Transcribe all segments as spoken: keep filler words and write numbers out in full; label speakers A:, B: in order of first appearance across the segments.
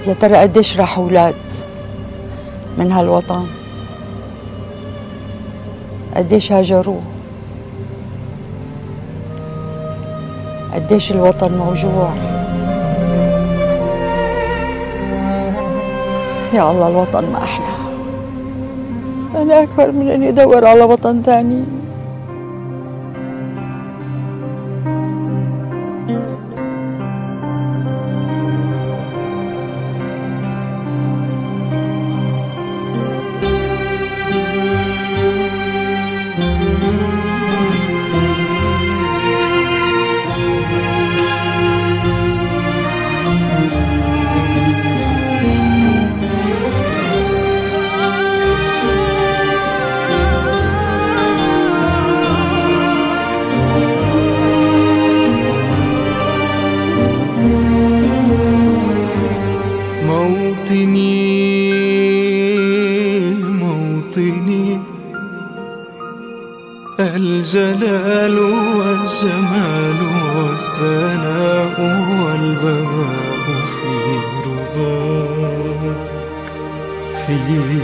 A: يا ترى قديش راح أولاد من هالوطن، قديش هاجروه، قديش الوطن موجوع. يا الله الوطن ما أحلى. أنا أكبر من أني أدور على وطن تاني.
B: الجلال والجمال والثناء والبهاء في رضاك في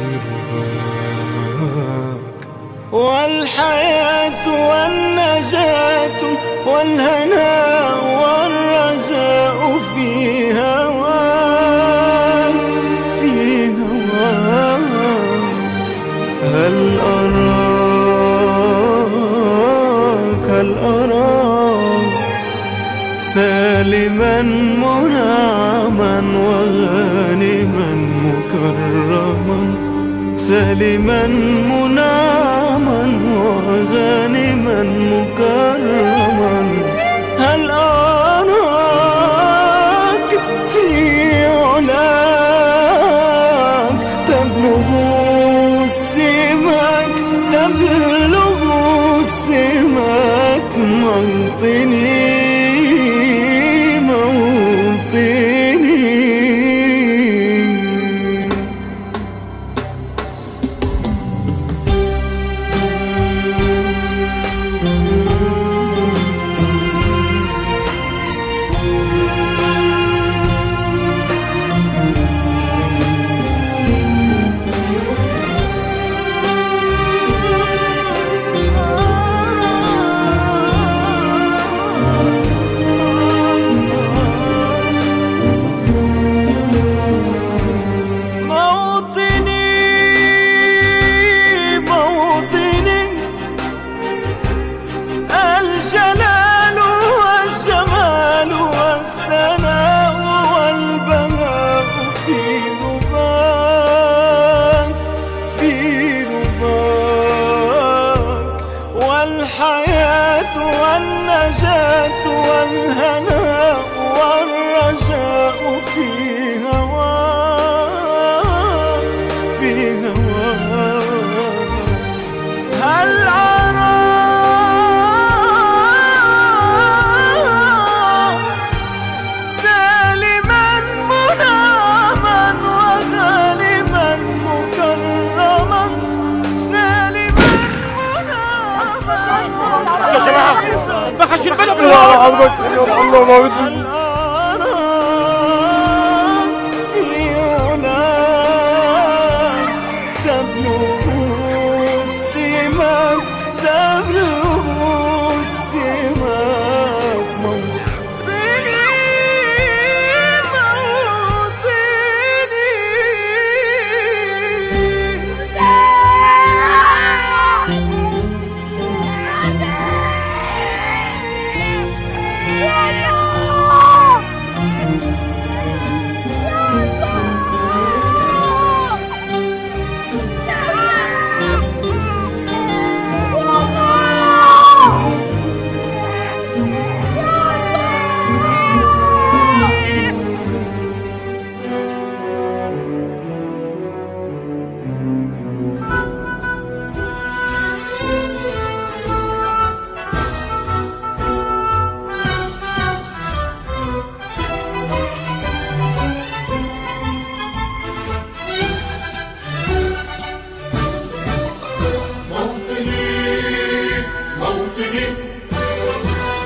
B: رضاك، والحياة والنجاة والهناء والرجاء في هواك في هواك. هل أراك هل أراك سالما منعما وغانما مكرما، سالما منعما وغانما مكرما. هل أراك في علاك تبلغ السماك تبلغ السماك موطني الحياة والنجاة والهناء والرجاء في هواك في هواك. هل أراك سالما منعما وغانما مكرما، سالما منعما
C: يا جماعة ما خش البلد.
B: يا عمرك يا الله ما بدي. تبلغ السماك تبلغ السماك موطني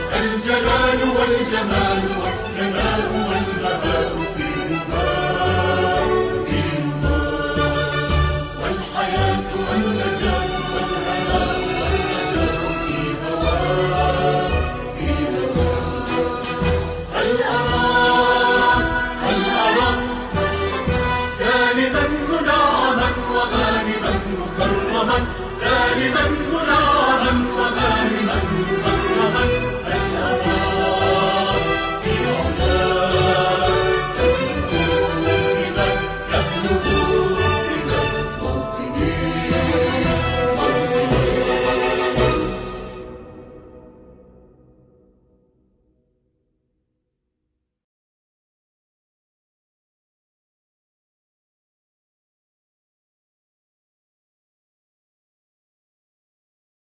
B: الجلال والجمال والسناء والبهاء في رضاك
D: دائما